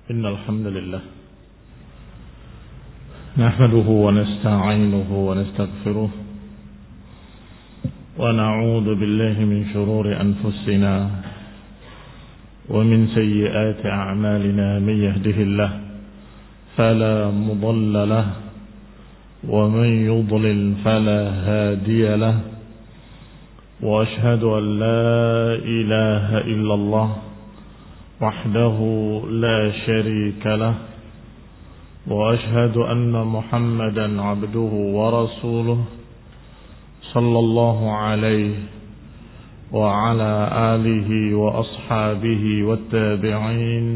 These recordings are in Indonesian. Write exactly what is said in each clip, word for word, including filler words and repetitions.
إن الحمد لله نحمده ونستعينه ونستغفره ونعوذ بالله من شرور أنفسنا ومن سيئات أعمالنا من يهده الله فلا مضل له ومن يضلل فلا هادي له وأشهد أن لا إله إلا الله وحده لا شريك له وأشهد أن محمدا عبده ورسوله صلى الله عليه وعلى آله وأصحابه والتابعين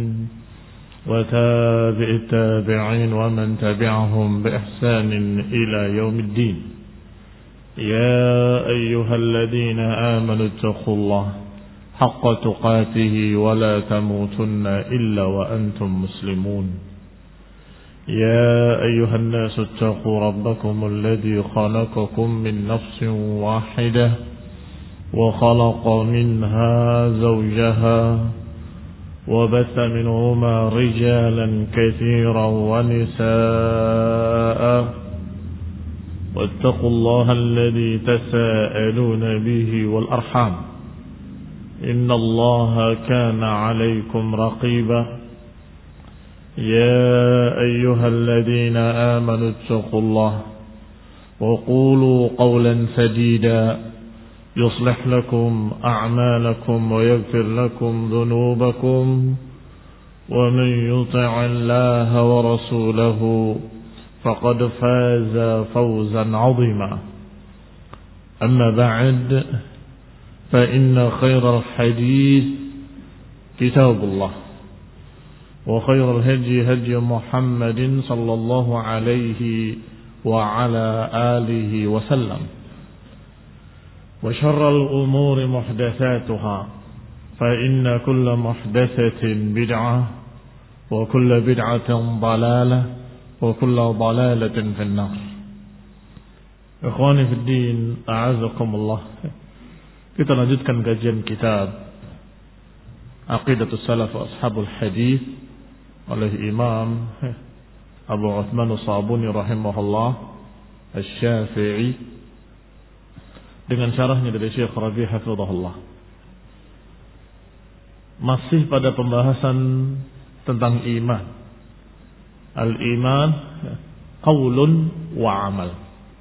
وتابع التابعين ومن تبعهم بإحسان إلى يوم الدين يا أيها الذين آمنوا اتقوا الله حق تقاته ولا تموتن إلا وأنتم مسلمون يا أيها الناس اتقوا ربكم الذي خلقكم من نفس واحدة وخلق منها زوجها وبث منهما رجالا كثيرا ونساء واتقوا الله الذي تساءلون به والأرحام إن الله كان عليكم رقيبا يا أيها الذين آمنوا اتقوا الله وقولوا قولا سديدا يصلح لكم أعمالكم ويغفر لكم ذنوبكم ومن يطع الله ورسوله فقد فاز فوزا عظيما أما بعد فإن خير الحديث كتاب الله وخير الهدي هدي محمد صلى الله عليه وعلى آله وسلم وشر الأمور محدثاتها فإن كل محدثة بدعة وكل بدعة ضلالة وكل ضلالة في النار. إخواني في الدين أعزكم الله. Kita lanjutkan kajian kitab Aqidatus Salaf wa Ashabul Hadis oleh Imam Abu Uthman As-Sabuni rahimahullah Asy-Syafi'i dengan syarahnya dari Syekh Rabi' hafizahullah. Masih pada pembahasan tentang iman. Al-iman qaulun wa amal.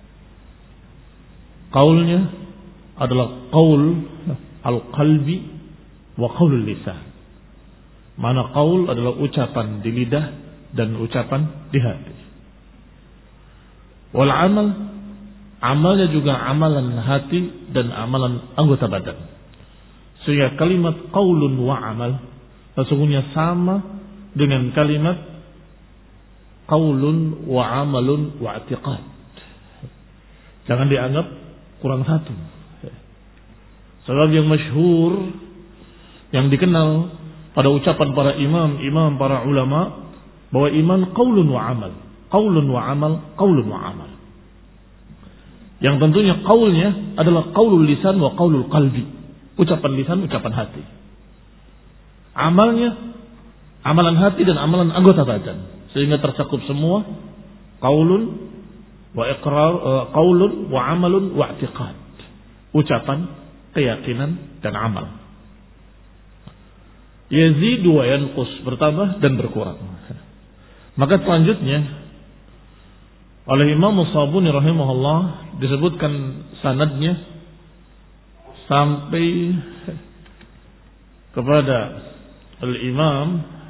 Qaulnya adalah qaul al-qalbi wa qaulul lisan. Mana qaul adalah ucapan di lidah dan ucapan di hati. Wal amal, amalnya juga amalan hati dan amalan anggota badan. Sehingga kalimat qaulun wa amal sesungguhnya sama dengan kalimat qaulun wa amalun wa i'tiqad. Jangan dianggap kurang satu. Sebab yang masyhur yang dikenal pada ucapan para imam, imam para ulama bahwa iman qaulun wa amal, qaulun wa amal, qaulun wa amal. Yang tentunya qaulnya adalah qaulul lisan wa qaulul qalbi, ucapan lisan, ucapan hati. Amalnya amalan hati dan amalan anggota badan, sehingga tercakup semua qaulun wa iqrar, qaulun wa amalun wa i'tiqad. Ucapan, keyakinan dan amal. Yazidu wa yanqus, bertambah dan berkurang. Maka selanjutnya oleh Imam As-Sabuni rahimahullah disebutkan sanadnya sampai kepada Al-Imam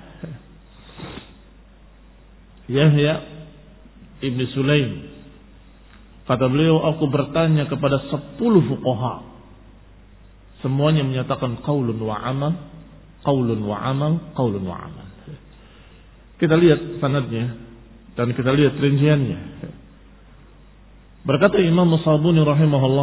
Yahya Ibn Sulaim. Kata beliau, aku bertanya kepada sepuluh fuqaha. Semuanya menyatakan qaulun wa amal, qaulun wa amal, qaulun wa amal. Kita lihat sanadnya dan kita lihat rinciannya. Berkata Imam As-Sabuni rahimahullah,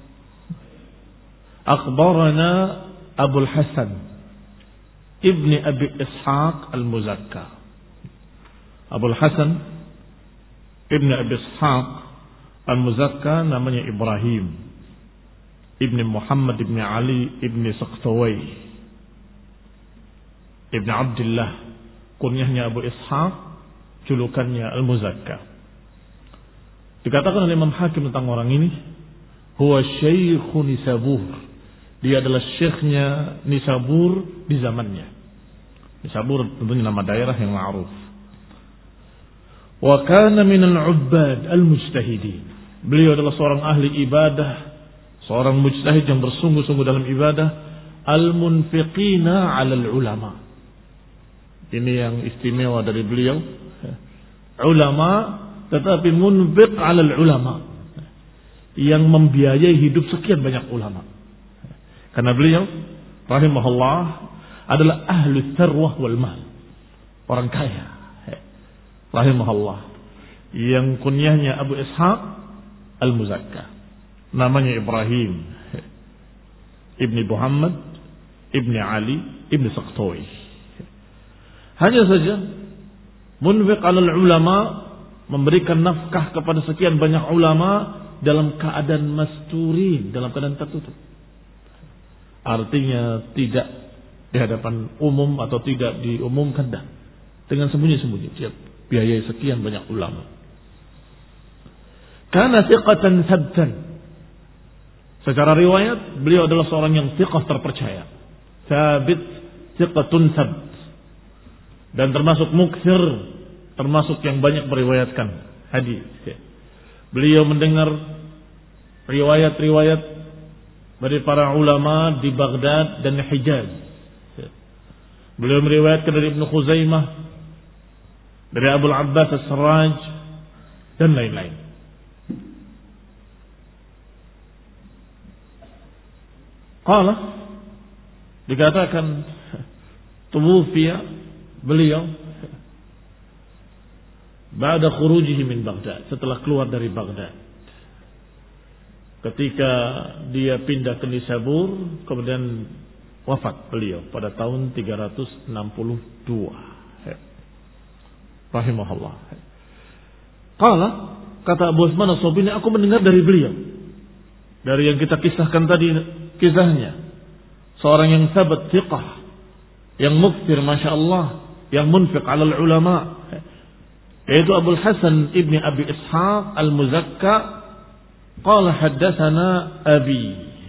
akhbarana Abul Hasan Ibni Abi Ishaq Al-Muzakka. Abul Hasan Ibni Abi Ishaq Al-Muzakka namanya Ibrahim Ibni Muhammad Ibni Ali Ibni Saqtawai Ibni Abdullah kunyahnya Abu Ishaq, julukannya Al-Muzakka. Dikatakan oleh Imam Hakim tentang orang ini, huwa syaikhu Nisabur. Dia adalah syekhnya Nisabur di zamannya. Nisabur tentunya nama daerah yang ma'ruf. Wa kana minal ubbad al-mujtahidin. Beliau adalah seorang ahli ibadah, seorang mujtahid yang bersungguh-sungguh dalam ibadah, al-munfiqina 'alal ulama. Ini yang istimewa dari beliau. Ulama tetapi munfiq 'alal ulama. Yang membiayai hidup sekian banyak ulama. Karena beliau rahimahullah adalah ahli tsarwah wal mal. Orang kaya. Rahimahullah. Yang kunyahnya Abu Ishaq Al-Muzakka. Namanya Ibrahim Ibni Muhammad Ibni Ali Ibni Saqtawi. Hanya saja munfiq 'alal ulama, memberikan nafkah kepada sekian banyak ulama dalam keadaan masturin, dalam keadaan tertutup. Artinya tidak di hadapan umum atau tidak diumumkan, dah dengan sembunyi-sembunyi dia biayai sekian banyak ulama. Kana thiqatan sabtan. Secara riwayat beliau adalah seorang yang thiqah, terpercaya. Sabit, thiqatun sabt. Dan termasuk mukthir, termasuk yang banyak meriwayatkan hadis. Beliau mendengar riwayat-riwayat dari para ulama di Baghdad dan Hijaz. Beliau meriwayatkan dari Ibnu Khuzaimah, dari Abu Abbas As-Sarraj dan lain-lain. Qala, dikatakan tuwfiya beliau ba'da khurujihi min Baghdad, setelah keluar dari Baghdad. Ketika dia pindah ke Nisabur, kemudian wafat beliau pada tahun tiga ratus enam puluh dua. Rahimahullah. Qala, kata Abu Utsman As-Sabuni, aku mendengar dari beliau, dari yang kita kisahkan tadi kisahnya, seorang yang sabat thiqah, yang mukthir masyaallah, yang munfiq 'alal ulama, yaitu Abu Hasan Ibni Abi Ishaq Al-Muzakka. Qala haddatsana abi.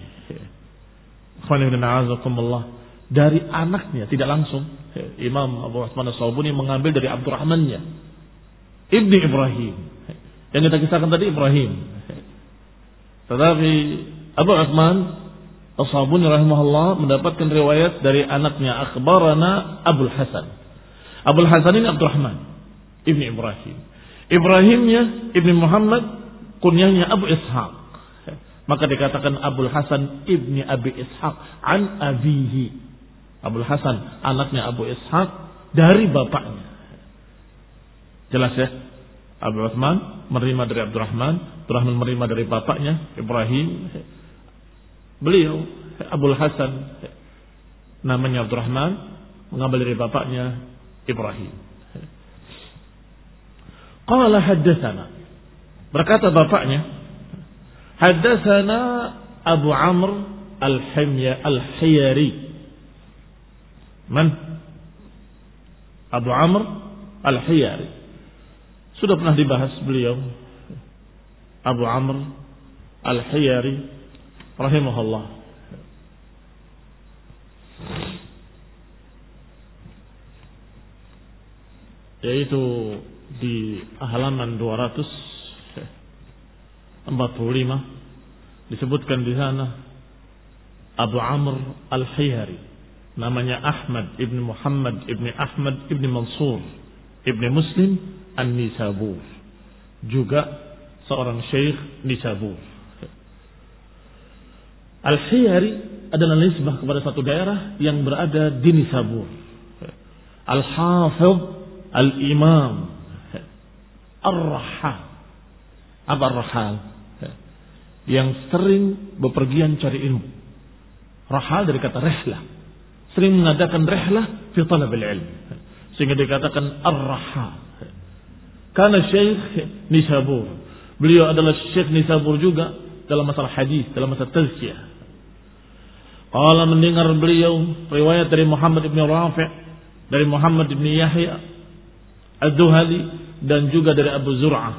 Khairullahazakumullah, dari anaknya, tidak langsung. Imam Abu Utsman As-Sabuni mengambil dari Abdurrahmannya, Ibni Ibrahim. Yang kita kisahkan tadi Ibrahim. Tetapi Abu Utsman As-Sabuni rahimahullah mendapatkan riwayat dari anaknya, akhbarana Abul Hasan. Abul Hasan ini Abdurrahman Ibni Ibrahim. Ibrahimnya Ibni Muhammad, kunyahnya Abu Ishaq. Maka dikatakan Abul Hasan Ibni Abi Ishaq an abihi. Abul Hasan anaknya Abu Ishaq dari bapaknya. Jelas ya? Abu Utsman menerima dari Abdurrahman, Abdurrahman menerima dari bapaknya Ibrahim. Beliau Abul Hasan namanya Abdurrahman, mengambil dari bapaknya Ibrahim. Qala haddatsana, berkata bapaknya, haddatsana Abu Amr Al-Himya Al-Hiyari. Man? Abu Amr Al-Hiyari. Sudah pernah dibahas beliau, Abu Amr Al-Hiyari rahimahullah. Yaitu di halaman dua ratus empat puluh lima disebutkan di sana Abu Amr Al-Hiyari. Namanya Ahmad ibn Muhammad ibn Ahmad ibn Mansur ibn Muslim An-Nisabur, juga seorang syekh Nisabur. Al-Hiyari adalah nisbah kepada satu daerah yang berada di Nisabur. Al-Hafidh Al-Imam Ar-Rahal. Apa Ar-Rahal? Yang sering bepergian cari ilmu. Rahal dari kata rihlah, sering mengadakan rihlah fi talab al-ilm, sehingga dikatakan Ar-Rahal. Karena Syekh Nisabur, beliau adalah Syekh Nisabur juga dalam masalah hadis, dalam masalah tazkiyah. Qala, mendengar beliau riwayat dari Muhammad ibn Rafi', dari Muhammad bin Yahya ad-Duhali, dan juga dari Abu Zur'ah,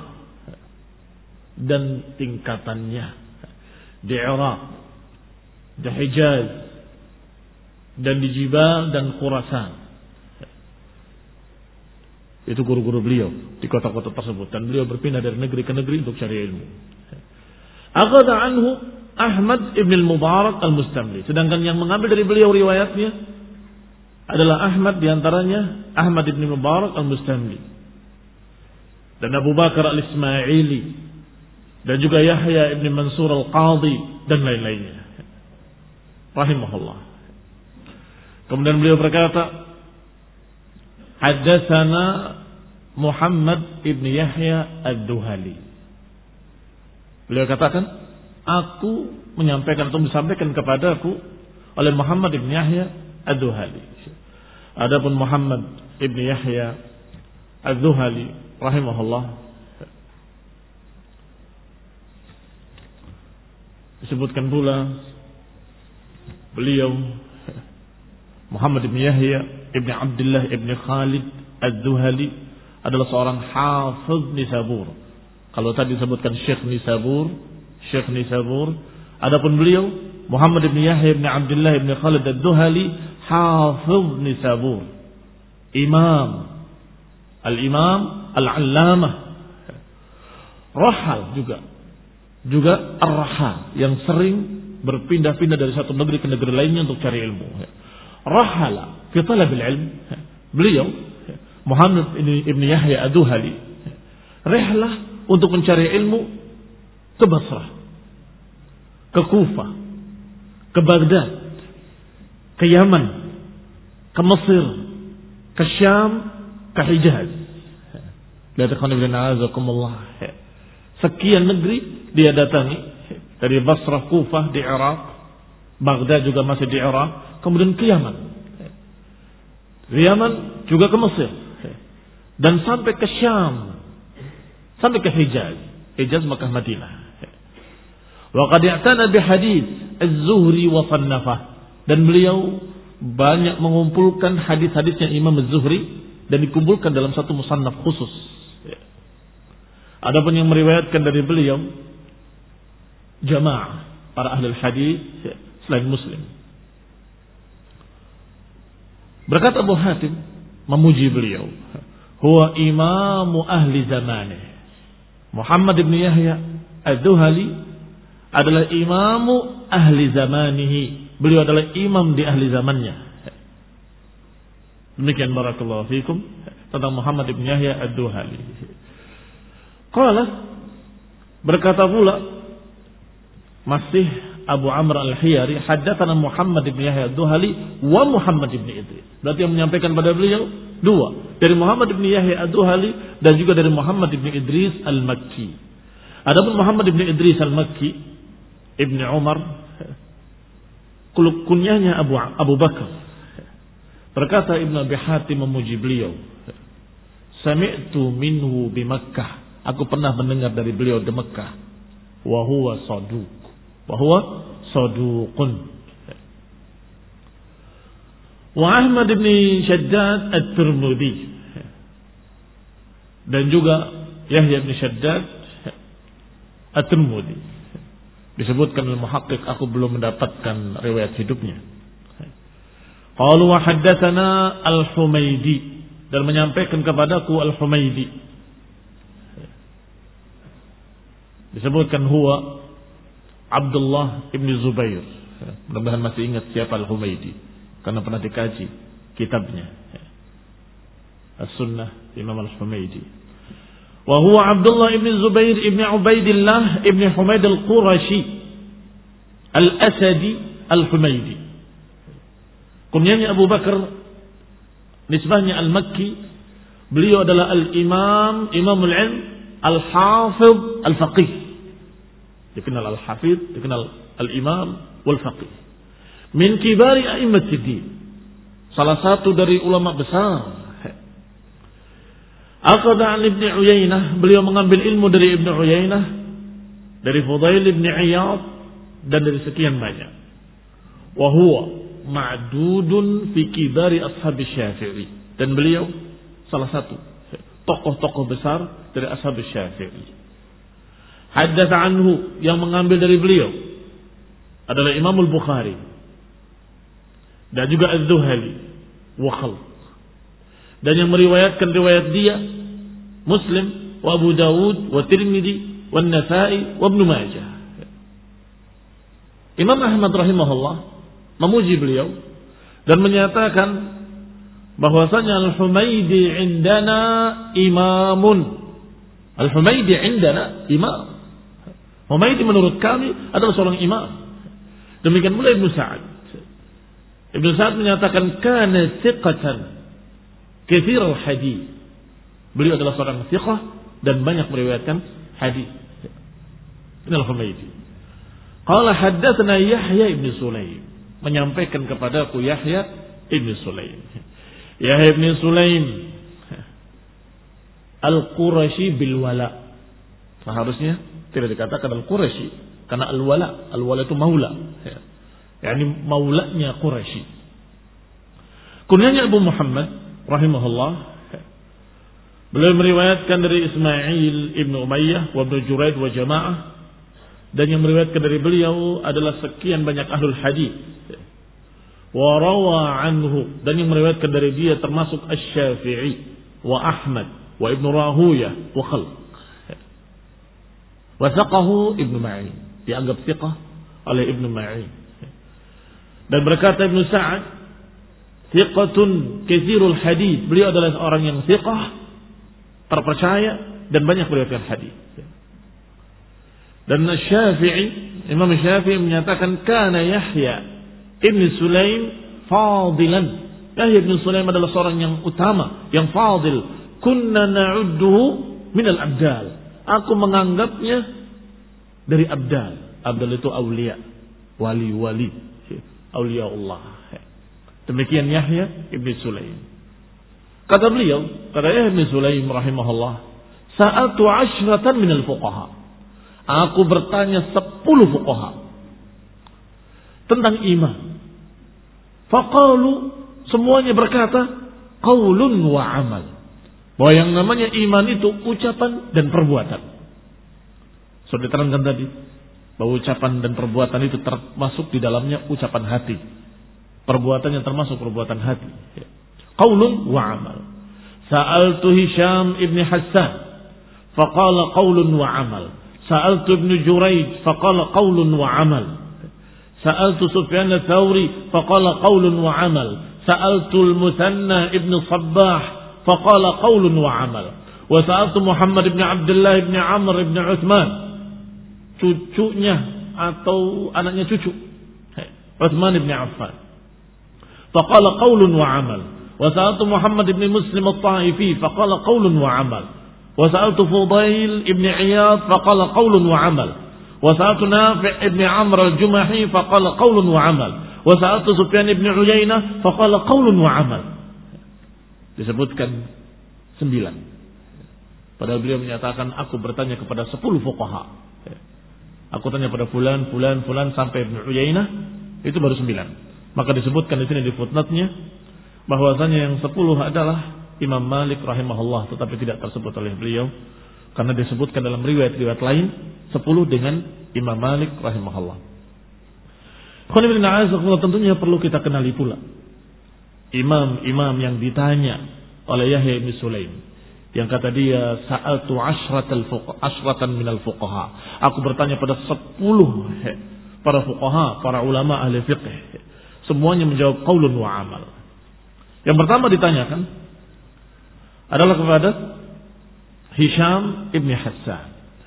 dan tingkatannya di Iraq, di Hijaz, dan di Jibal dan Khurasan. Itu guru-guru beliau di kota-kota tersebut, dan beliau berpindah dari negeri ke negeri untuk cari ilmu. Akhadha anhu Ahmad ibn al-Mubarak al-Mustamli. Sedangkan yang mengambil dari beliau riwayatnya adalah Ahmad, diantaranya Ahmad ibn Mubarak al-Mustamli, dan Abu Bakar al-Ismaili, dan juga Yahya ibn Mansur al-Qadhi, dan lain-lainnya. Rahimahullah. Kemudian beliau berkata, Haddatsana Muhammad ibn Yahya ad-Duhali. Beliau katakan, aku menyampaikan atau disampaikan kepadaku oleh Muhammad ibn Yahya ad-Duhali. Adapun Muhammad ibn Yahya ad-Duhali rahimahullah disebutkan pula beliau Muhammad ibn Yahya ibn Abdullah ibn Khalid ad-Duhali adalah seorang hafiz Nisabur. Kalau tadi disebutkan Syekh Nisabur, Syekh Nisabur, adapun beliau Muhammad ibn Yahya ibn Abdullah ibn Khalid ad-Duhali hafiz Nisabur, imam, al-imam al-allamah, rahal juga, juga ar-rahal, yang sering berpindah-pindah dari satu negeri ke negeri lainnya untuk cari ilmu. Rahala fi talabil ilm. Beliau Muhammad ibn Yahya ad-Duhali rihlah untuk mencari ilmu ke Basrah, ke Kufah, ke Baghdad, ke Yaman, ke Mesir, ke Syam, ke Hijaz. Sekian negeri dia datangi, dari Basrah, Kufah di Irak, Baghdad juga masih di Irak, kemudian ke Yaman, di Yaman juga ke Mesir, dan sampai ke Syam, sampai ke Hijaz, Hijaz Makkah Madinah. Wa qad i'tana bi hadits az-Zuhri wa sannafah, dan beliau banyak mengumpulkan hadis-hadisnya Imam Az-Zuhri dan dikumpulkan dalam satu musannaf khusus. Adapun yang meriwayatkan dari beliau jamaah para ahli hadis selain Muslim. Berkata Abu Hatim memuji beliau, huwa imamu ahli zamanih. Muhammad ibn Yahya ad-Duhali adalah imamu ahli zamanihi. Beliau adalah imam di ahli zamannya. Demikian barakallahu fikum tentang Muhammad ibn Yahya ad-Duhali. Qala, berkata pula masih Abu Amr al-Hiyari, haddatsana Muhammad ibn Yahya ad-Duhali wa Muhammad ibn Idris. Berarti yang menyampaikan pada beliau dua, dari Muhammad ibn Yahya ad-Duhali dan juga dari Muhammad ibn Idris al-Makki. Adapun Muhammad ibn Idris al-Makki, Ibn Umar, kunyahnya Abu Abu Bakar. Berkata Ibn Abi Hatim memuji beliau, sami'tu minhu bi Makkah. Aku pernah mendengar dari beliau di Mekah. Wa huwa saduq. Wa huwa saduqun. Wa Ahmad ibn Shaddad at-Tirmidzi. Dan juga Yahya ibn Shaddad at-Tirmidzi. Disebutkan oleh muhaqqiq, aku belum mendapatkan riwayat hidupnya. Qalu wa haddatsana al-Humaidi, dan menyampaikan kepadaku al-Humaidi. Disebutkan huwa Abdullah ibn Zubair. Mudah-mudahan masih ingat siapa al-Humaidi, karena pernah dikaji kitabnya As-Sunnah Imam al-Humaidi. Wa huwa Abdullah ibn Zubair ibn Ubaidillah ibn Humaid al-Qurashi al-Asadi al-Humaidi. Kunyanya Abu Bakar, nisbahnya al-Makki. Beliau adalah al-Imam, Imamul Ilm, al-Hafidh, al-Faqih. Dikenal al-Hafidh, dikenal al-Imam wal-Faqih. Min kibari a'immatid din. Salah satu dari ulama besar. Aqada an Ibn Uyainah, beliau mengambil ilmu dari Ibn Uyainah, dari Fudail ibn Iyad, dan dari sekian banyak. Wa huwa ma'dudun fi kibari ashab Syafi'i. Dan beliau salah satu tokoh-tokoh besar dari ashab Syafi'i. Haddatsa anhu, yang mengambil dari beliau adalah Imam Al-Bukhari dan juga Az-Zuhali wa khalq. Dan yang meriwayatkan riwayat dia Muslim wa Abu Dawud wa Tirmidzi wa Nasa'i wa Ibnu Majah. Imam Ahmad rahimahullah memuji beliau dan menyatakan bahwasanya Al-Humaidi indana imamun. Al-Humaidi indana imam. Humaidi menurut kami adalah seorang imam. Demikian pula Ibnu Sa'ad. Ibnu Sa'ad menyatakan kana thiqatan katsir al-hadits. Beliau adalah seorang thiqah dan banyak meriwayatkan hadis. Ini Al-Humaidi. Qala haddatsana Yahya ibn Sulaim, menyampaikan kepadaku Yahya ibn Sulaim. Yahya ibn Sulaim Al-Qurashi bil wala. Seharusnya tidak dikatakan Al-Qurashi karena al-wala, al-wala itu maula. Ya. Yani maulanya Qurashi. Kunyanya Abu Muhammad rahimahullah. Beliau meriwayatkan dari Ismail ibn Umayyah wa Ibnu Juraid wa jamaah, dan yang meriwayatkan dari beliau adalah sekian banyak ahlul hadis. Wa rawa anhu, dan yang meriwayatkan dari dia termasuk Asy-Syafi'i wa Ahmad wa Ibnu Rahuyah wa khalq. Wa thaqahu Ibnu Ma'in, dianggap thiqah oleh Ibnu Ma'in. Dan berkata Ibnu Sa'ad, thiqatun katsirul hadis. Beliau adalah orang yang thiqah, terpercaya dan banyak meriwayatkan hadis. Dan Syafi'i, Imam Syafi'i menyatakan kana Yahya ibn Sulaim fadilan. Yahya ibn Sulaim adalah seorang yang utama, yang fadil. Kunna na'udduhu min al-abdal. Aku menganggapnya dari abdal. Abdal itu aulia, wali-wali, aulia Allah. Demikian Yahya ibn Sulaim. Kata beliau, kata Yahya ibn Sulaim rahimahullah, sa'altu asyratan minal fuqaha. Aku bertanya sepuluh fuqaha tentang iman. Faqalu, semuanya berkata, qaulun wa amal. Bahwa yang namanya iman itu ucapan dan perbuatan. Sudah diterangkan tadi, bahwa ucapan dan perbuatan itu termasuk di dalamnya ucapan hati. Perbuatannya termasuk perbuatan hati. Qaulun wa amal. Sa'altu Hisham ibn Hassan faqala qaulun wa amal. Sa'altu Ibn Juraid faqala qaulun wa amal. Sa'altu Sufyan ats-Tsauri faqala qaulun wa amal. Sa'altu al-Muthanna ibn Sabbah faqala qaulun wa amal. Wa sa'altu Muhammad ibn Abdullah ibn Amr ibn Uthman, cucunya atau anaknya cucu Uthman ibn Affan, faqala qaulun wa amal. وسألت محمد بن مسلم الطائفي فقال قول وعمل. وسألت فضيل بن عياض فقال قول وعمل. وسألت نافع بن عمرو الجمحي فقال قول وعمل. وسألت سفيان بن عيينة فقال قول وعمل. Disebutkan sembilan. Padahal beliau menyatakan aku bertanya kepada sepuluh fuqaha. Aku tanya pada fulan, fulan, fulan sampai Ibn Uyainah, itu baru sembilan. Maka disebutkan di sini di footnote-nya bahwasanya yang sepuluh adalah Imam Malik rahimahullah, tetapi tidak tersebut oleh beliau karena disebutkan dalam riwayat-riwayat lain sepuluh dengan Imam Malik rahimahullah. Tentunya perlu kita kenali pula imam-imam yang ditanya oleh Yahya bin Sulaim, yang kata dia sa'altu asratal fuqaha asratan minal fuqaha. Aku bertanya pada sepuluh para fuqaha, para ulama ahli fiqh. Semuanya menjawab qaulun wa amal. Yang pertama ditanyakan adalah kepada Hisham ibn Hassan.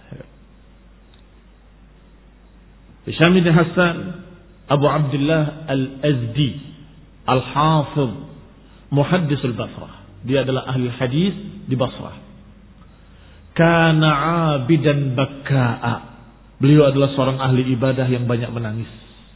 Hisham ibn Hassan Abu Abdullah Al-Azdi Al-Hafidh Muhaddis Al-Basrah. Dia adalah ahli hadis di Basrah. Kana abidan bakka'a. Beliau adalah seorang ahli ibadah yang banyak menangis.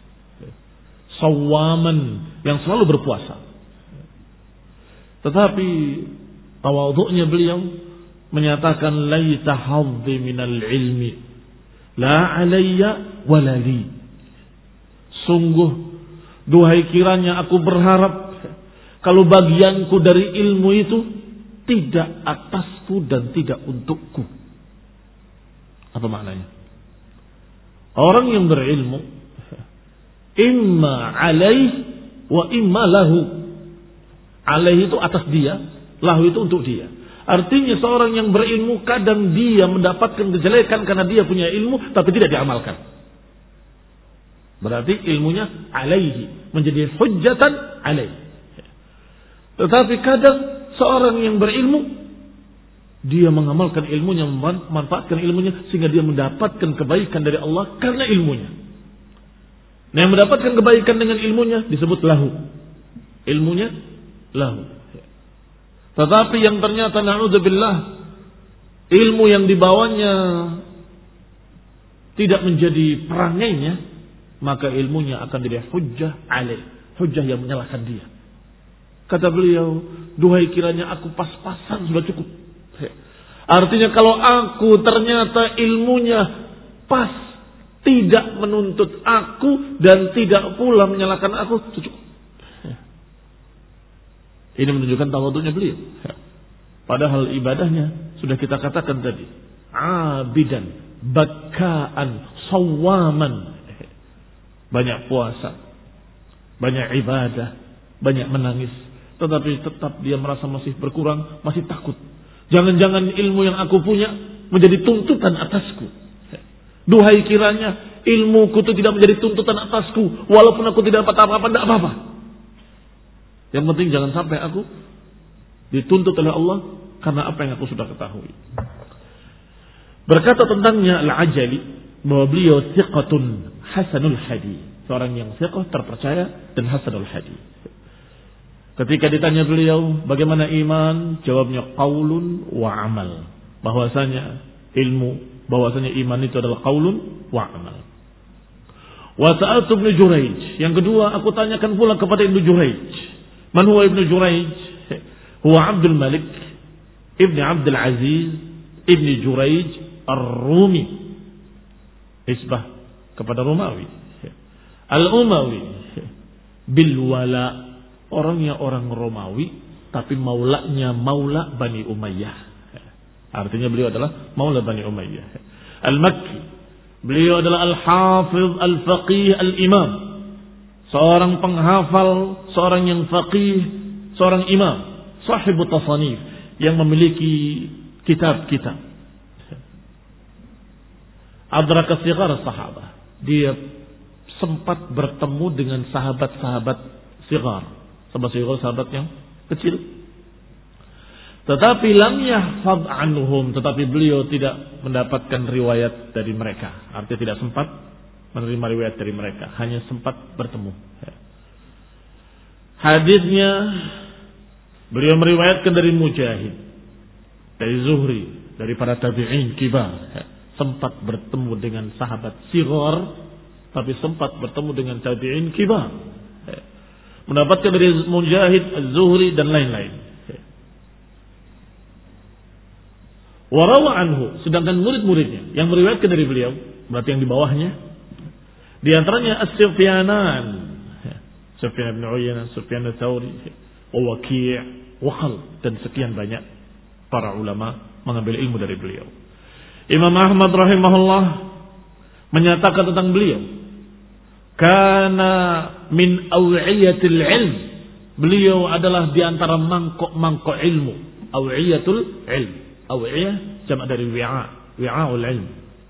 Sawaman, yang selalu berpuasa. Tetapi tawadhu'nya beliau menyatakan laita hadhi minal ilmi la alayya wala li. Sungguh duhai kiranya aku berharap Kalau bagianku dari ilmu itu tidak atasku dan tidak untukku. Apa maknanya? Orang yang berilmu imma alaih wa imma lahu. Alaih itu atas dia, lahu itu untuk dia. Artinya seorang yang berilmu kadang dia mendapatkan kejelekan karena dia punya ilmu tapi tidak diamalkan. Berarti ilmunya alaihi, menjadi hujjatan alaih. Tetapi kadang seorang yang berilmu dia mengamalkan ilmunya, memanfaatkan ilmunya sehingga dia mendapatkan kebaikan dari Allah karena ilmunya. Nah, yang mendapatkan kebaikan dengan ilmunya disebut lahu. Ilmunya lahu. Tetapi yang ternyata na'udzubillah ilmu yang dibawanya tidak menjadi perangainya, maka ilmunya akan jadi hujjah alaih, hujjah yang menyalahkan dia. Kata beliau, duhai kiranya aku pas-pasan sudah cukup. Artinya kalau aku ternyata ilmunya pas, tidak menuntut aku dan tidak pula menyalahkan aku, cukup. Ini menunjukkan tawadhunya beliau. Padahal ibadahnya sudah kita katakan tadi, abidan, bakkaan, sawaman. Banyak puasa, banyak ibadah, banyak menangis. Tetapi tetap dia merasa masih berkurang, masih takut. Jangan-jangan ilmu yang aku punya menjadi tuntutan atasku. Duhai kiranya ilmuku itu tidak menjadi tuntutan atasku. Walaupun aku tidak dapat apa-apa, tidak apa-apa. Yang penting jangan sampai aku dituntut oleh Allah karena apa yang aku sudah ketahui. Berkata tentangnya Al-Ajali bahwa beliau thiqatun hasanul hadi, seorang yang thiqah, terpercaya dan hasanul hadi. Ketika ditanya beliau bagaimana iman, jawabnya qaulun wa amal. Bahwasanya ilmu, bahwasanya iman itu adalah qaulun wa amal. Wa sa'altu Ibnu Jurayj. Yang kedua aku tanyakan pula kepada Ibnu Jurayj. Man huwa Ibnu Jurayj? Huwa Abdul Malik Ibnu Abdul Aziz Ibnu Jurayj Ar-Rumi. Isbah kepada Romawi. Al-Umawi bil wala. Orangnya orang Romawi tapi maulanya maula Bani Umayyah. Artinya beliau adalah maula Bani Umayyah. Al-Makki. Beliau adalah al-hafiz, al-faqih, al-imam. Seorang penghafal, seorang yang faqih, seorang imam, sahibu tasanif yang memiliki kitab-kitab. Adraka sighar sahabah. Dia sempat bertemu dengan sahabat-sahabat sighar. Sahabat-sahabat sahabat yang kecil. Tetapi lam yahfaz anhum, tetapi beliau tidak mendapatkan riwayat dari mereka. Artinya tidak sempat menerima riwayat dari mereka, hanya sempat bertemu. Hadisnya beliau meriwayatkan dari Mujahid, dari Zuhri, dari para tabi'in kibar. Sempat bertemu dengan sahabat sighar, tapi sempat bertemu dengan tabi'in kibar. Mendapatkan dari Mujahid, Az-Zuhri dan lain-lain. Warawa anhu, sedangkan murid-muridnya yang meriwayatkan dari beliau, berarti yang di bawahnya, di antaranya As-Sufyanan, Sufyan bin Uyainah, Sufyan Ats-Tsauri, Waqi', Waqal, dan sekian banyak para ulama mengambil ilmu dari beliau. Imam Ahmad rahimahullah menyatakan tentang beliau, kana min awiyatil ilm. Beliau adalah di antara mangkok-mangkok ilmu. Awiyatul ilm. Awiyah jamak dari wi'a, wi'aul ilm.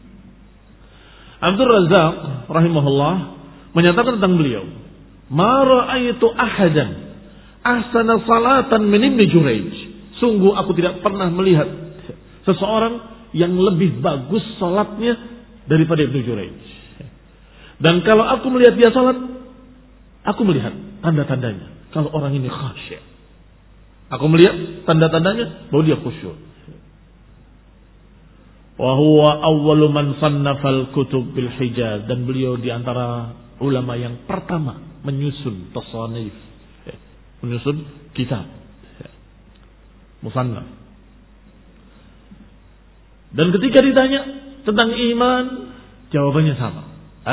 Abdul Razzaq rahimahullah menyatakan tentang beliau, ma ra'aitu ahadan ahsana salatan min Ibnu Jurayj. Sungguh aku tidak pernah melihat seseorang yang lebih bagus salatnya daripada Ibnu Jurayj. Dan kalau aku melihat dia salat, aku melihat tanda-tandanya kalau orang ini khasyik. Aku melihat tanda-tandanya bahwa dia khusyuk. Wa huwa awwalu man sannafal kutub bil Hijaz, dan beliau di antara ulama yang pertama menyusun tasanif, menyusun kitab musannaf. Dan ketika ditanya tentang iman, jawabannya sama.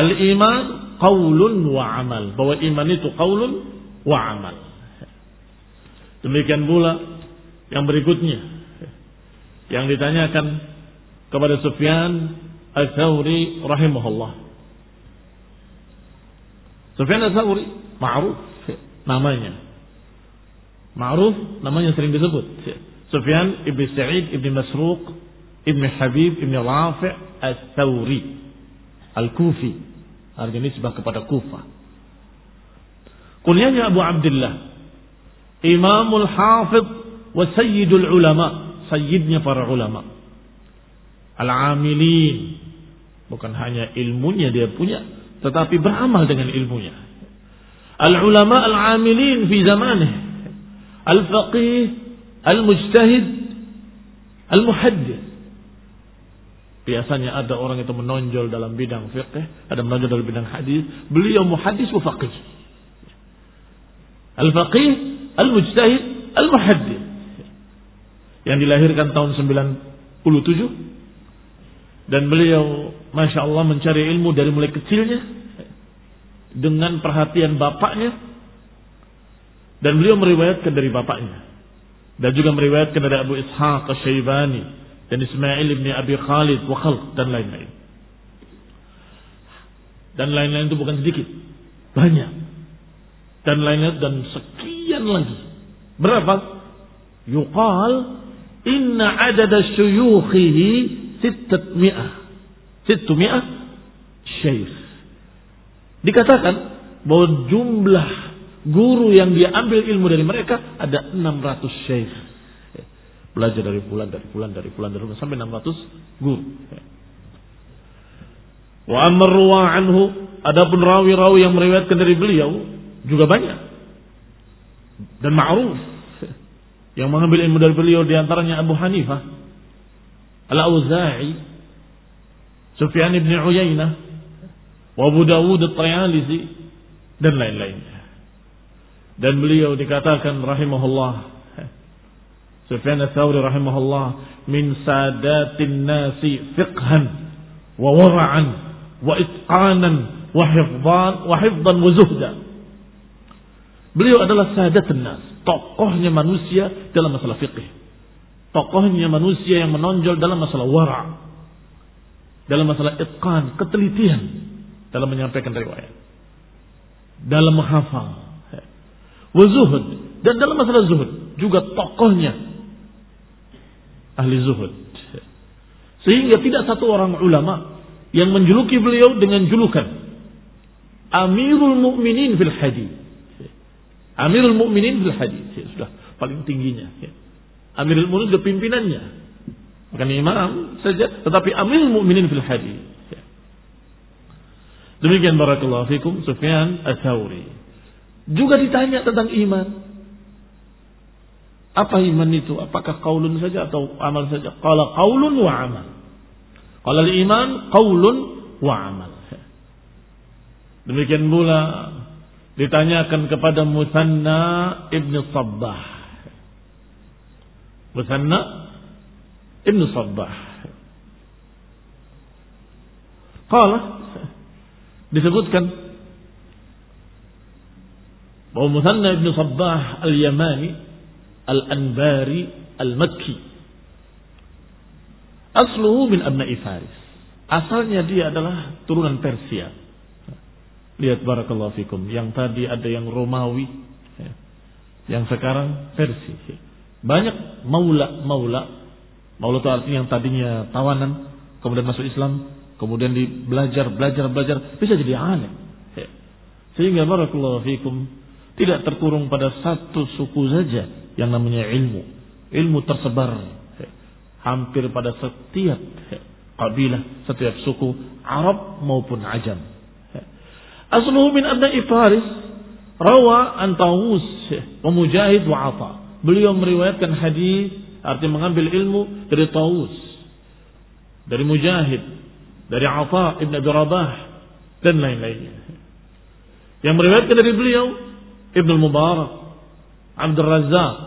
Al-iman qaulun wa amal, bahwa iman itu qaulun wa amal. Demikian pula yang berikutnya yang ditanyakan kepada Sufyan Ats-Tsauri rahimahullah. Sufyan Ats-Tsauri ma'ruf namanya. Ma'ruf namanya sering disebut. Sufyan ibn Sa'id ibn Masruq ibn Habib ibn Rafi' Ats-Tsauri Al-Kufi. Artinya nisbah kepada Kufah. Kunyanya Abu Abdullah, Imamul Hafidh wa Sayyidul Ulama, sayyidnya para ulama. Al-amilin, bukan hanya ilmunya dia punya, tetapi beramal dengan ilmunya. Al-ulama al-amilin fi zamanih, al-faqih, al-mujtahid, al-muhaddith. Biasanya ada orang itu menonjol dalam bidang fiqh, ada menonjol dalam bidang hadis. Beliau muhaddis wa faqih. Al-faqih, al-mujtahid, al-muhaddith. Yang dilahirkan tahun sembilan puluh tujuh. Dan beliau Masya Allah mencari ilmu dari mulai kecilnya. Dengan perhatian bapaknya. Dan beliau meriwayatkan dari bapaknya. Dan juga meriwayatkan dari Abu Ishaq Asy-Syaibani. Dan Ismail ibn Abi Khalid wa Khalq. Dan lain-lain. Dan lain-lain itu bukan sedikit. Banyak. Dan lain-lain dan sekian lagi. Berapa? Yuqal inna adada syuyukhihi sittat mi'ah. Sittu mi'ah syekh. Dikatakan bahwa jumlah guru yang dia ambil ilmu dari mereka ada enam ratus syekh. Belajar dari bulan, dari bulan, dari bulan, dari bulan sampai enam ratus guru. Wa amr ruwa anhu, adapun rawi-rawi yang meriwayatkan dari beliau juga banyak dan ma'ruf. Yang mengambil ilmu dari beliau diantaranya Abu Hanifah, Al-Auza'i, Sufyan ibn Uyainah, Abu Dawud At-Tayalisi, dan lain-lainnya. Dan beliau dikatakan rahimahullah, Sufyan Ats-Tsauri rahimahullah, min sadatin nasi fiqhan wa wara'an wa itqanan wa hifdhan wa hifdhan wa zuhdan. Beliau adalah sadatun nas, tokohnya manusia dalam masalah fikih. Tokohnya manusia yang menonjol dalam masalah wara', dalam masalah itqan, ketelitian dalam menyampaikan riwayat, dalam menghafal, wa zuhud, dan dalam masalah zuhud juga tokohnya ahli zuhud. Sehingga tidak satu orang ulama yang menjuluki beliau dengan julukan Amirul Mukminin fil Hadis. Amirul Mukminin fil Hadis, ya, sudah paling tingginya. Ya. Amirul Mukminin itu pimpinannya, bukan imam saja, tetapi Amirul Mukminin fil Hadis. Ya. Demikian barakallahu fikum Sufyan Ats-Tsauri. Juga ditanya tentang iman. Apa iman itu? Apakah qaulun saja atau amal saja? Qala qaulun wa amal. Qala al-iman qaulun wa amal. Demikian pula ditanyakan kepada Musanna ibn Sabbah. Musanna ibn Sabbah. Qala, disebutkan bahwa Musanna ibn Sabbah al-Yamani al-Anbari al-Makki, asluhu min abna'i Faris. Asalnya dia adalah turunan Persia. Lihat barakallahu fikum, yang tadi ada yang Romawi, yang sekarang Persia. Banyak maula-maula. Maula itu artinya yang tadinya tawanan, kemudian masuk Islam, kemudian di belajar, belajar, belajar, bisa jadi alim. Sehingga barakallahu fikum, tidak terkurung pada satu suku saja yang namanya ilmu. Ilmu tersebar hampir pada setiap kabilah, setiap suku, Arab maupun Ajam. Asluhu min abna'i Faris, rawa an Tawus wa Mujahid wa Atha. Beliau meriwayatkan hadis, artinya mengambil ilmu dari Tawus, dari Mujahid, dari Atha ibn Abi Rabah, dan lain-lainnya. Yang meriwayatkan dari beliau Ibn al-Mubarak, Abdul Razzaq,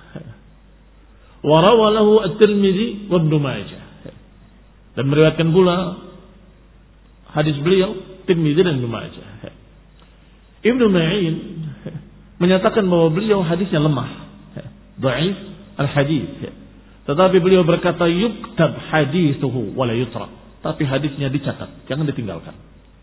wa rawa lahu At-Tirmidzi wa Ibnu Majah. Dan meriwayatkan pula hadis beliau Tirmidzi dan Ibnu Majah. Ibnu Ma'in menyatakan bahwa beliau hadisnya lemah. dhaif al-hadis. Tetapi beliau berkata yuktab hadithuhu wa la yutrak. Tapi hadisnya dicatat, jangan ditinggalkan.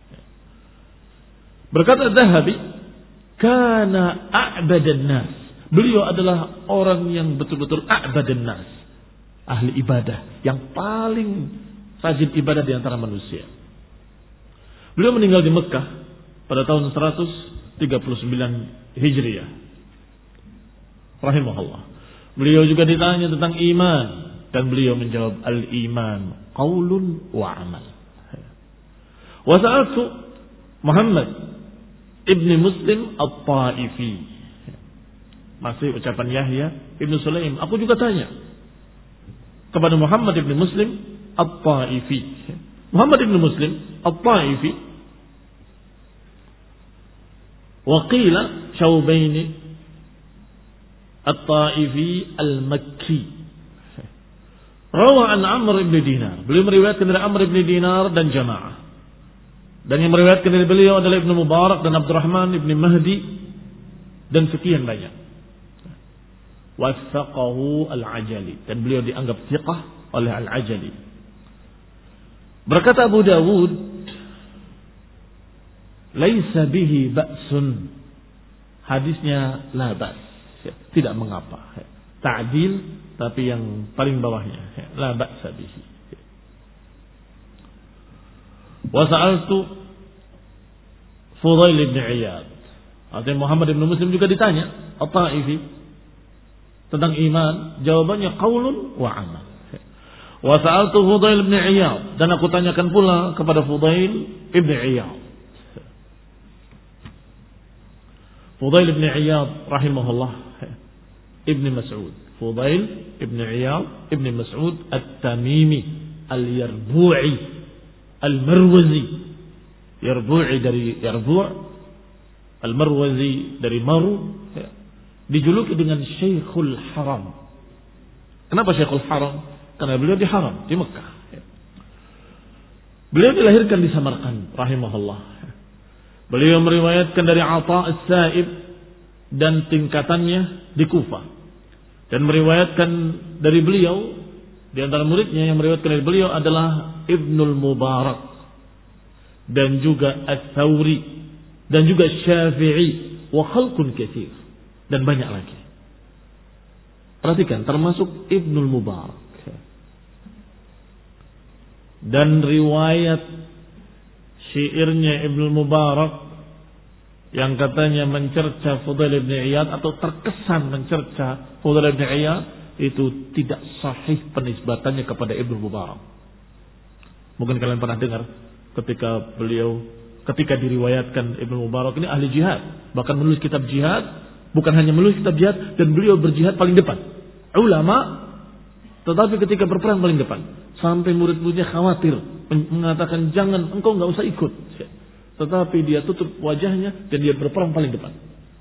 Berkata Dzahabi, kana a'badan nas. Beliau adalah orang yang betul-betul a'badan nas, ahli ibadah, yang paling rajin ibadah di antara manusia. Beliau meninggal di Mekah pada tahun seratus tiga puluh sembilan Hijriah. Rahimahullah. Beliau juga ditanya tentang iman dan beliau menjawab al-iman qaulun wa amal. Wa sa'altu Muhammad ibni Muslim at-Taifi. Masih ucapan Yahya ibnu Sulaim. Aku juga tanya kepada Muhammad ibni Muslim at-Taifi. Muhammad ibni Muslim at-Taifi wa qila Syaubaini At-Taifi Al-Makki. Rawa an Amr ibn Dinar. Beliau meriwayatkan dari Amr ibn Dinar dan jamaah. Dan yang meriwayatkan dari beliau adalah Ibnu Mubarak dan Abdurrahman ibn Mahdi dan sekian banyak. Wathaqahu Al-Ajali. Dan beliau dianggap thiqah oleh Al-Ajali. Berkata Abu Dawud, laisa bihi ba'sun. Hadisnya la ba's. Tidak mengapa. Ta'dil tapi yang paling bawahnya. La ba'sa bihi. Wa sa'altu Fudail ibn Iyad. Artinya Muhammad ibn Muslim juga ditanya At-Taifi tentang iman. Jawabannya qaulun wa amal. Wa sa'altu Fudail ibn Iyad. Dan aku tanyakan pula kepada Fudail ibn Iyad. Fudail ibn Iyad rahimahullah Ibn Mas'ud. Fudail ibn Iyad Ibn Mas'ud At-Tamimi Al-Yarbu'i Al-Marwazi. Yarbu'i dari Yarbu', Al-Marwazi dari Maru. Dijuluki dengan Syekhul Haram. Kenapa Syekhul Haram? Karena beliau di Haram, di Mekah. Beliau dilahirkan di Samarkand rahimahullah. Beliau meriwayatkan dari Atha As-Sa'ib dan tingkatannya di Kufah. Dan meriwayatkan dari beliau, di antara muridnya yang meriwayatkan dari beliau adalah Ibnul Mubarak dan juga Ats-Tsauri dan juga Syafi'i wa khalqun katsir dan banyak lagi. Perhatikan, termasuk Ibnul Mubarak. Dan riwayat syairnya Ibnul Mubarak yang katanya mencerca Fudail ibn Iyad atau terkesan mencerca Fudail ibn Iyad itu tidak sahih penisbatannya kepada Ibnu Mubarak. Mungkin kalian pernah dengar ketika beliau ketika diriwayatkan Ibnu Mubarak ini ahli jihad, bahkan menulis kitab jihad, bukan hanya menulis kitab jihad, dan beliau berjihad paling depan. Ulama, tetapi ketika berperang paling depan, sampai murid-muridnya khawatir mengatakan jangan, engkau nggak usah ikut. Tetapi dia tutup wajahnya dan dia berperang paling depan.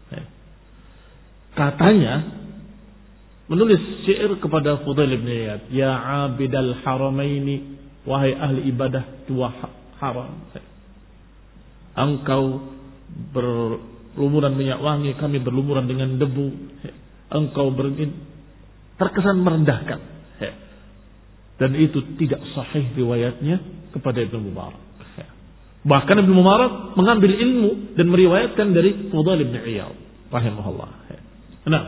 Katanya menulis syair kepada Fudail ibn Iyad, ya abidal haramaini, wahai ahli ibadah dua haram, engkau berlumuran minyak wangi, kami berlumuran dengan debu. Engkau berin terkesan merendahkan, dan itu tidak sahih riwayatnya kepada Ibnu Mubarak. Bahkan Ibnu Mubarak mengambil ilmu dan meriwayatkan dari Fudail ibn Iyad rahimahullah. Nah,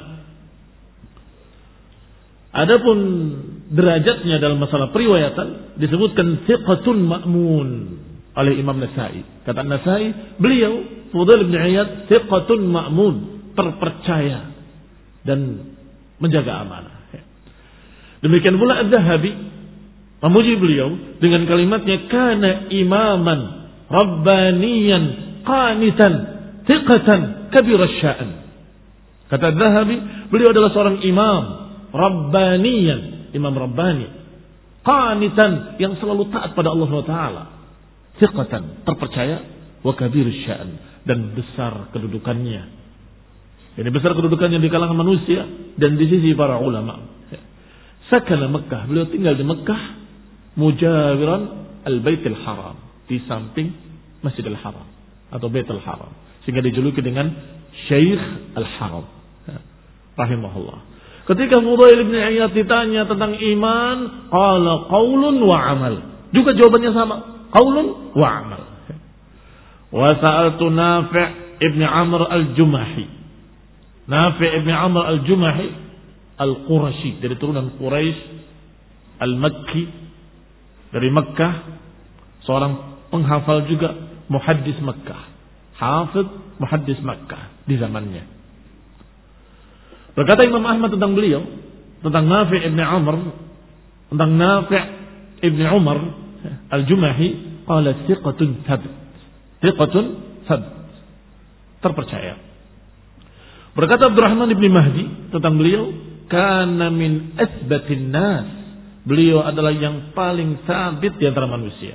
adapun derajatnya dalam masalah periwayatan disebutkan thiqatun ma'mun oleh Imam Nasai. Kata Nasai, beliau Fudail ibn Iyad thiqatun ma'mun, terpercaya dan menjaga amanah. Demikian pula Adz-Dzahabi memuji beliau dengan kalimatnya kana imaman rabbaniyan qanitan thiqatan kabir asy-sya'an. Kata Adz-Dzahabi, beliau adalah seorang imam rabbaniyan, imam rabbani, qanitan yang selalu taat pada Allah Subhanahu wa taala, thiqatan terpercaya, wa kabir asy-sya'an dan besar kedudukannya. Ini besar kedudukannya di kalangan manusia dan di sisi para ulama. Sakana Mekah, beliau tinggal di Mekah mujawiran al-Baitul Haram, di samping Masjidil Haram atau Baitul Haram, sehingga dijuluki dengan Syekh Al-Haram rahimahullah. Ketika Fudail bin Iyad ditanya tentang iman, qala qaulun wa amal. Juga jawabannya sama, qaulun wa amal. Wa sa'altu Nafi' ibn Amr al-Jumahi. Nafi' ibn Amr al-Jumahi al-Qurashi, dari turunan Quraisy, al-Makki, dari Makkah, seorang penghafal juga, muhaddis Makkah, hafidh muhaddis Makkah di zamannya. Berkata Imam Ahmad tentang beliau, tentang Nafi' ibn Amr, tentang Nafi' ibn Umar al-Jumahi, qala thiqatun thabt. Thiqatun thabt, terpercaya. Berkata Abdurrahman ibn Mahdi tentang beliau, kana min asbatin nas. Beliau adalah yang paling sabit di antara manusia.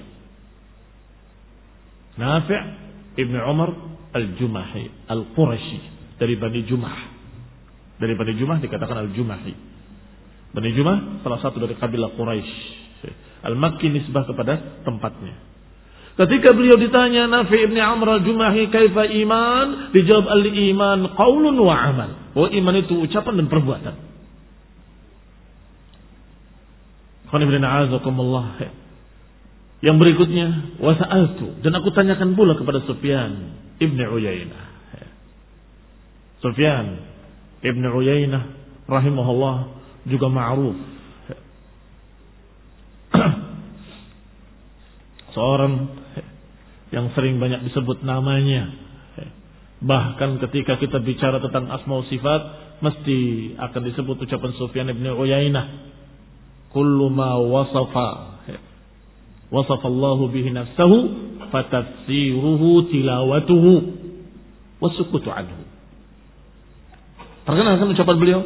Nafi' ibn Umar al-Jumahi al-Qurashi, dari Bani Jumah. Dari Bani Jumah dikatakan al-Jumahi. Bani Jumah salah satu dari kabilah Quraisy. Al-Makki nisbah kepada tempatnya. Ketika beliau ditanya Nafi' ibn Amr al-Jumahi kaifa iman, dijawab al-iman qaulun wa amal. Oh, iman itu ucapan dan perbuatan. Yang berikutnya, wasa'altu, dan aku tanyakan pula kepada Sufyan ibn Uyainah. Sufyan ibn Uyainah rahimahullah juga ma'ruf, seorang yang sering banyak disebut namanya. Bahkan ketika kita bicara tentang asma wa sifat, mesti akan disebut ucapan Sufyan ibn Uyainah. Kullu ma wasafa wasafa Allah bihi nafsahu fatafsiruhu tilawatuhu wasukutu anhu. Terkenal kan ucapan beliau?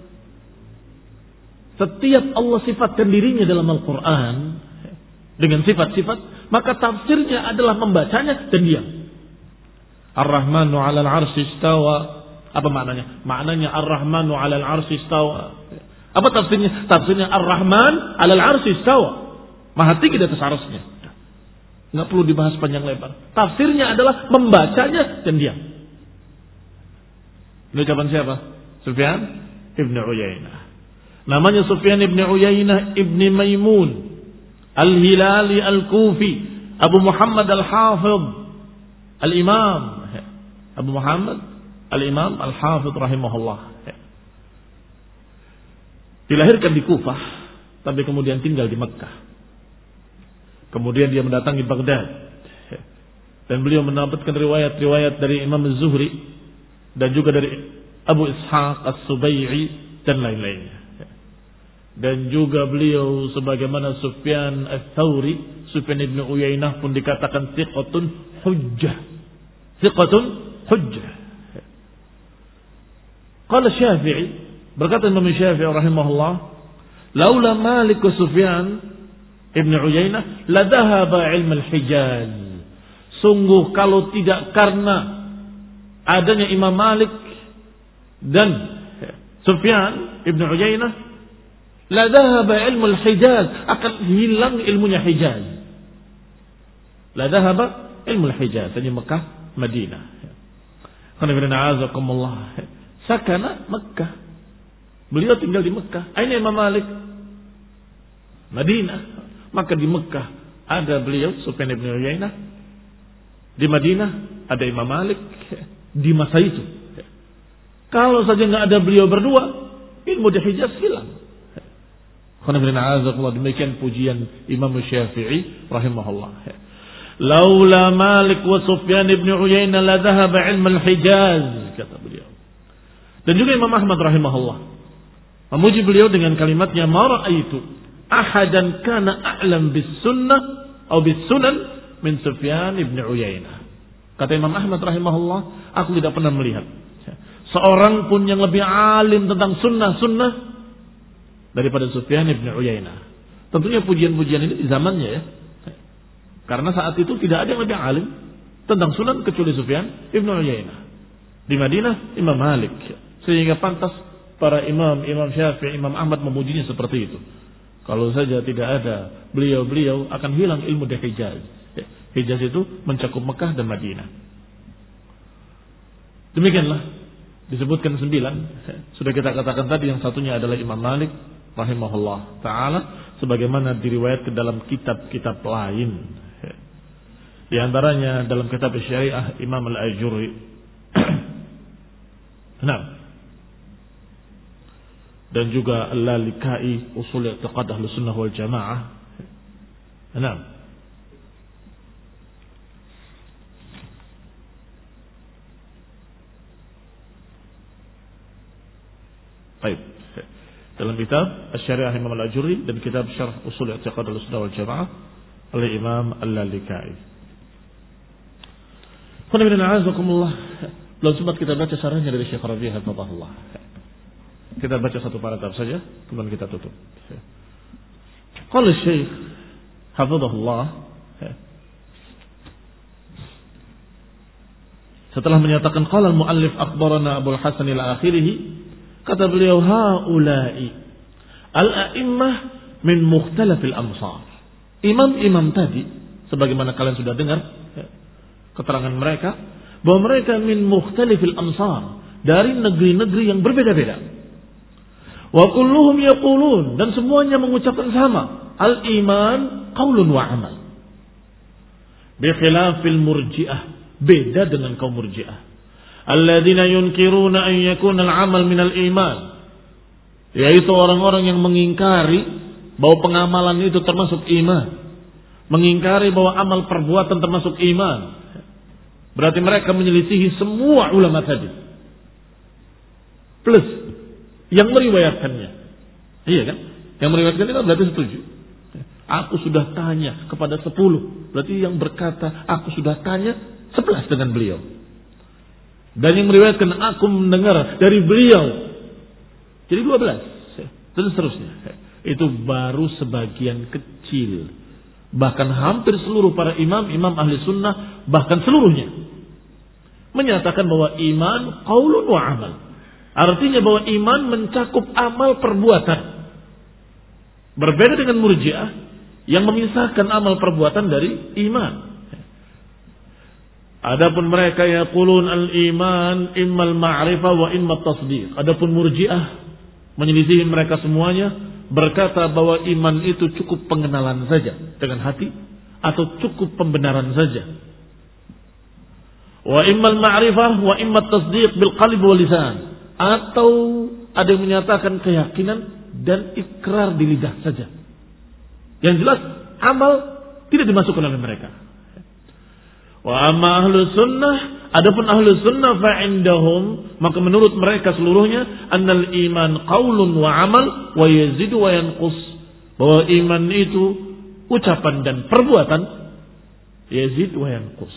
Setiap Allah sifatkan dirinya dalam Al-Quran dengan sifat-sifat, maka tafsirnya adalah membacanya dan diam. Ar-Rahmanu 'alal 'arsy istawa. Apa maknanya? Maknanya Ar-Rahmanu 'alal 'arsy istawa. Apa tafsirnya? Tafsirnya Ar-Rahman 'alal 'arsy istawa. Maha tinggi di atas arsy-Nya. Enggak perlu dibahas panjang lebar. Tafsirnya adalah membacanya dan diam. Ini ucapan siapa? Sufyan ibn Uyainah. Namanya Sufyan ibn Uyainah ibn Maimun Al-Hilali Al-Kufi, Abu Muhammad Al-Hafidh Al-Imam, Abu Muhammad Al-Imam Al-Hafidh rahimahullah. Dilahirkan di Kufah, tapi kemudian tinggal di Mekkah. Kemudian dia mendatangi Baghdad, dan beliau mendapatkan riwayat-riwayat dari Imam Az-Zuhri dan juga dari Abu Ishaq As-Subai'i dan lain-lainnya. Dan juga beliau sebagaimana Sufyan Ats-Tsauri, Sufyan ibn Uyainah pun dikatakan thiqatun hujjah. Thiqatun hujjah. Qala Syafi'i, berkata Imam Syafi'i rahimahullah, laula Malik wa Sufyan ibn Uyainah la dhahaba ilm al-Hijaz. Sungguh kalau tidak karena adanya Imam Malik dan Sufyan ibn Uyainah, la dhahaba ilmu al-Hijaz, akan hilang ilmunya Hijaz. La dhahaba ilmu al-Hijaz, ini Mekah, Madinah. Qanibina azakumullah. Sakana Mekah. Beliau tinggal di Mekah. Aina Imam Malik? Madinah. Maka di Mekah ada beliau Sufyan ibn Uyainah. Di Madinah ada Imam Malik di masa itu. Kalau saja enggak ada beliau berdua, ilmu di Hijaz hilang. Demikian pujian Imam Syafi'i rahimahullah. Laula Malik wa Sufyan ibn Uyainah la dhahaba ilm al-Hijaz, kata beliau. Dan juga Imam Ahmad rahimahullah memuji beliau dengan kalimatnya, ma ra'aitu ahadan kana a'lam bis sunnah atau bis sunan min Sufyan ibn Uyainah. Kata Imam Ahmad rahimahullah, aku tidak pernah melihat seorang pun yang lebih alim tentang sunnah-sunnah daripada Sufyan ibn Uyainah. Tentunya pujian-pujian ini di zamannya ya. Karena saat itu tidak ada yang lebih alim tentang sunan kecuali Sufyan ibn Uyainah. Di Madinah Imam Malik. Sehingga pantas para imam, Imam Syafi'i, Imam Ahmad memujinya seperti itu. Kalau saja tidak ada beliau-beliau, akan hilang ilmu di Hijaz. Hijaz itu mencakup Mekah dan Madinah. Demikianlah Disebutkan sembilan. Sudah kita katakan tadi yang satunya adalah Imam Malik rahimahullah ta'ala. Sebagaimana diriwayatkan dalam kitab-kitab lain. Di antaranya dalam kitab Syariah Imam Al-Ajurri. Nah. Dan juga Al-Lalikai Usul I'tiqad Ahlus Sunnah wal Jamaah. Nah. Baik. Dalam kitab Asy-Syariah Imam Al-Ajurri dan kitab Syarh Usul I'tiqad Ahlus-Sunnah wal Jamaah oleh Imam Al-Lalikai. Belum sempat kita baca syarahnya dari Syekh Rabi' hafizahullah. Kita baca satu paragraf saja, kemudian kita tutup. Qala Syekh hafizahullah, setelah menyatakan qala al-muallif akhbarana Abu al-Hasan ila akhirih, kata beliau haula'i al-a'immah min mukhtalafil amsar. Imam-imam tadi sebagaimana kalian sudah dengar keterangan mereka bahwa mereka min mukhtalifil amsar, dari negeri-negeri yang berbeda-beda. Wa kulluhum yaqulun, dan semuanya mengucapkan sama, al-iman qaulun wa amal. Bi khilafil murji'ah, beda dengan kaum murji'ah. Alladzina yunkiruna an yakuna al-amal minal iman, yaitu orang-orang yang mengingkari bahwa pengamalan itu termasuk iman, mengingkari bahwa amal perbuatan termasuk iman. Berarti mereka menyelisihi semua ulama tadi, plus yang meriwayatkannya. Iya kan? Yang meriwayatkannya kan berarti setuju. Aku sudah tanya kepada sepuluh, berarti yang berkata aku sudah tanya sebelas dengan beliau. Dan yang meriwayatkan aku mendengar dari beliau, jadi dua belas. Dan seterusnya. Itu baru sebagian kecil. Bahkan hampir seluruh para imam, imam ahli sunnah, bahkan seluruhnya menyatakan bahwa iman qaulun wa amal. Artinya bahwa iman mencakup amal perbuatan. Berbeda dengan murji'ah yang memisahkan amal perbuatan dari iman. Adapun mereka yaqulun al-iman immal ma'rifah wa immat tasdiq. Adapun murji'ah menyelisihi mereka semuanya, berkata bahwa iman itu cukup pengenalan saja dengan hati atau cukup pembenaran saja. Wa immal ma'rifah wa immat tasdiq bil qalbi wal lisan. Atau ada yang menyatakan keyakinan dan ikrar di lidah saja. Yang jelas amal tidak dimasukkan oleh mereka. Wa amma ahlu sunnah, adapun ahlu sunnah fa'indahum, maka menurut mereka seluruhnya annal iman qaulun wa amal wa yazidu wa yanqus, bahwa iman itu ucapan dan perbuatan, yazid wa yanqus.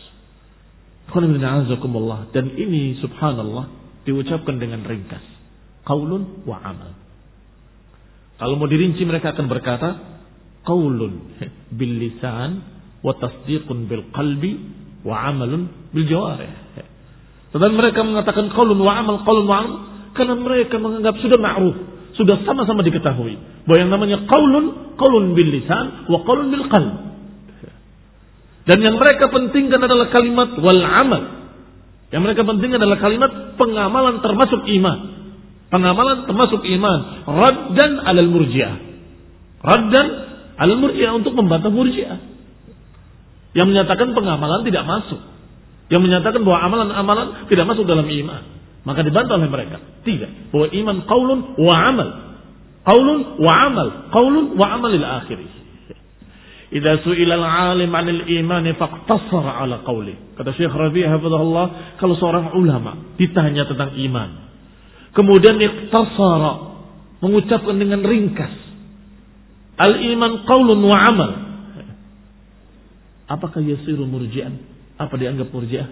Dan ini subhanallah diucapkan dengan ringkas, qaulun wa amal. Kalau mau dirinci mereka akan berkata qaulun bil lisan wa tasdiqun bil qalbi wa amalun bil jawarih. Tetapi mereka mengatakan qaulun wa amal, qaulun wa amal, karena mereka menganggap sudah ma'ruf, sudah sama-sama diketahui bahwa yang namanya qaulun, qaulun bil lisan wa qaulun bil qalb. Dan yang mereka pentingkan adalah kalimat wal amal. Yang mereka pentingkan adalah kalimat pengamalan termasuk iman. Pengamalan termasuk iman. Raddan alal murji'ah. Raddan alal murji'ah, untuk membantah murji'ah yang menyatakan pengamalan tidak masuk, yang menyatakan bahwa amalan-amalan tidak masuk dalam iman. Maka dibantah oleh mereka, tidak, bahwa iman qaulun wa amal, qaulun wa amal, qaulun wa amal ila akhirih. Idza su'ila al-'alim 'anil iman faqtasara 'ala qauli. Kata Syekh Rabi' hafizahullah, kalau seorang ulama ditanya tentang iman, kemudian iqtasara, mengucapkan dengan ringkas, al-iman qaulun wa amal, apakah yasiru murji'an? Apa dianggap murji'ah?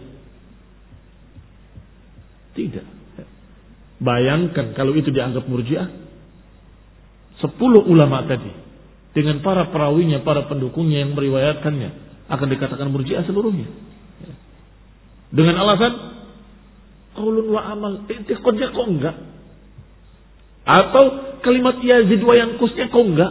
Tidak. Bayangkan kalau itu dianggap murji'ah, sepuluh ulama tadi dengan para perawinya, para pendukungnya yang meriwayatkannya akan dikatakan murji'ah seluruhnya. Dengan alasan qaulun wa amal, i'tiqadnya kok enggak? Atau kalimat yazid wa yanqusnya kok enggak?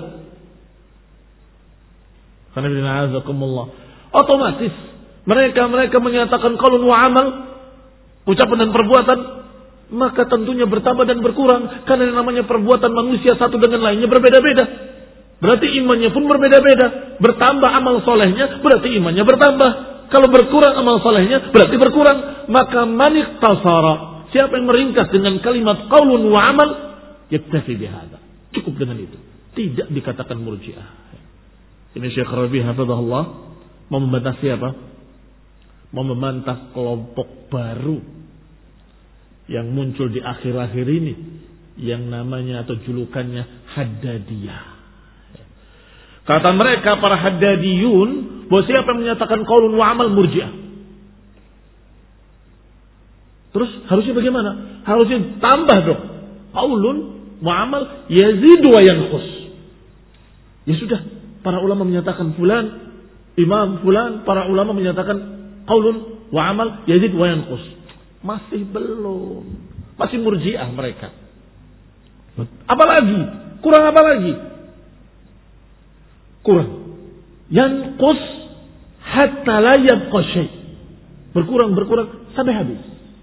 Karena bina'azakumullah, otomatis mereka-mereka menyatakan qaulun wa amal, ucapan dan perbuatan, maka tentunya bertambah dan berkurang. Karena yang namanya perbuatan manusia satu dengan lainnya berbeda-beda. Berarti imannya pun berbeda-beda. Bertambah amal solehnya, berarti imannya bertambah. Kalau berkurang amal solehnya, berarti berkurang. Maka manik tasara, siapa yang meringkas dengan kalimat qaulun wa amal, yaktafi bihada. Cukup dengan itu. Tidak dikatakan murji'ah. Ini Syekh Rabi hafizahullah mau membantah siapa? Mau membantah kelompok baru yang muncul di akhir-akhir ini, yang namanya atau julukannya Haddadiyah. Kata mereka para Haddadiyun, bahwa siapa yang menyatakan qaulun wa amal murji'ah. Terus harusnya bagaimana? Harusnya tambah dong. Qaulun wa amal yazidu wa yanqus. Ya sudah, para ulama menyatakan fulan, imam fulan, para ulama menyatakan qaulun wa amal yazid wa yanqus. Masih belum. Masih murji'ah mereka. Apalagi? Kurang apa lagi? Kurang. Yanqus hatta la yabqa syai'. Berkurang, berkurang sampai habis.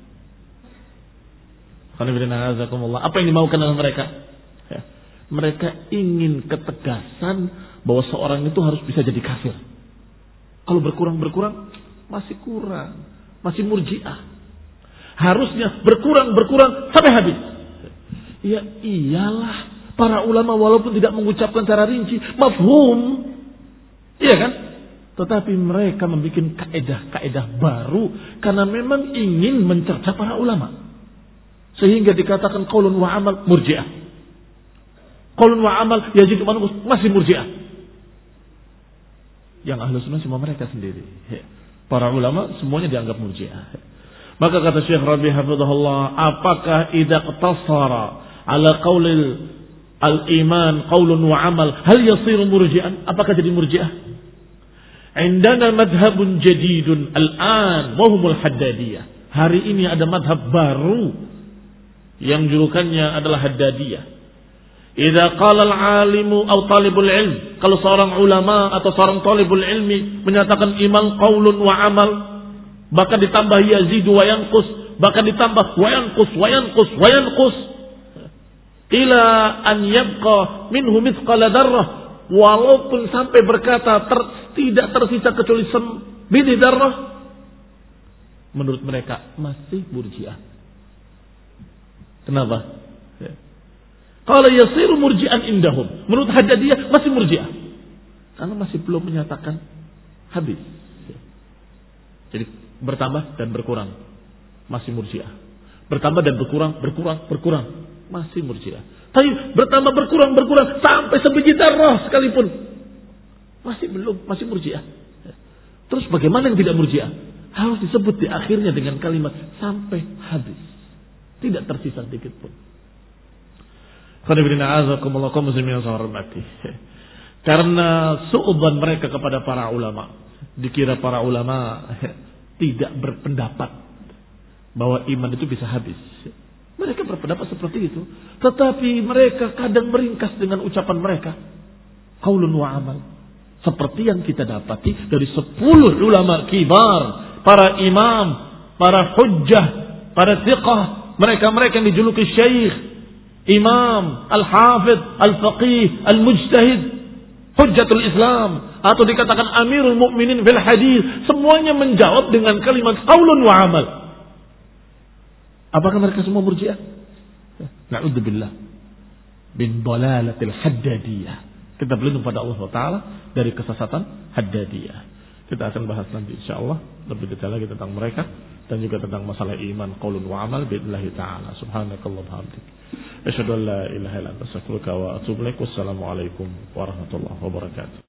Apa yang dimaukan oleh mereka? Ya. Mereka ingin ketegasan bahwa seorang itu harus bisa jadi kafir. Kalau berkurang, berkurang masih kurang. Masih murji'ah. Harusnya berkurang, berkurang sampai habis. Ya iyalah, para ulama walaupun tidak mengucapkan secara rinci, mafhum. Iya kan? Tetapi mereka membuat kaedah-kaedah baru karena memang ingin mencerca para ulama. Sehingga dikatakan qaulun wa amal murji'ah. Qaulun wa amal yazid wa yanqus masih murji'ah. Yang ahlu sunnah semua mereka sendiri. Para ulama semuanya dianggap murji'ah. Maka kata Syekh Rabi hafizahullah, apakah idza iqtasara ala qaulil al-iman qaulun wa amal hal yasiru murji'an? Apakah jadi murji'ah? Indana madhabun jadidun al-an wa humul Haddadiyah. Hari ini ada madhab baru yang julukannya adalah Haddadiyah. Idza qala al-alimu aw talibul ilm, kalau seorang ulama atau seorang talibul ilmi menyatakan iman qaulun wa amal, bahkan ditambah yazidu wa yanqus, bahkan ditambah wa yanqus wa yanqus wa yanqus ila an yabqa minhu mithqala dzarrah, walaupun sampai berkata ter, tidak tersisa kecuali sebiji dzarrah, menurut mereka masih murji'ah. Kenapa? Kalau yasiru murji'an indahum, menurut Haddadiyah masih murji'ah karena masih belum menyatakan habis. Jadi bertambah dan berkurang masih murji'ah. Bertambah dan berkurang, berkurang, berkurang masih murji'ah. Tapi bertambah, berkurang, berkurang sampai sebiji dzarrah sekalipun masih belum, masih murji'ah. Terus bagaimana yang tidak murji'ah? Harus disebut di akhirnya dengan kalimat sampai habis. Tidak tersisa sedikit pun. Karena su'udzon mereka kepada para ulama, dikira para ulama tidak berpendapat bahwa iman itu bisa habis. Mereka berpendapat seperti itu, tetapi mereka kadang meringkas dengan ucapan mereka qaulun wa amal, seperti yang kita dapati dari sepuluh ulama kibar, para imam, para hujjah, para thiqah, mereka-mereka yang dijuluki syekh, imam, al-hafidh, al-faqih, al-mujtahid, hujjatul Islam, atau dikatakan amirul mu'minin fil hadis, semuanya menjawab dengan kalimat qaulun wa amal. Apakah mereka semua murji'ah? Na'udzubillah bin dalalatil Haddadiyah. Kita berlindung pada Allah Taala dari kesesatan Haddadiyah. Kita akan bahas nanti insyaallah lebih detail lagi tentang mereka dan juga tentang masalah iman qaulun wa amal billahi taala. Subhanakallah bihamdik. Asyhadu an la ilaha illa anta astaghfiruka wa atubu ilaik. Wassalamu alaikum warahmatullahi wabarakatuh.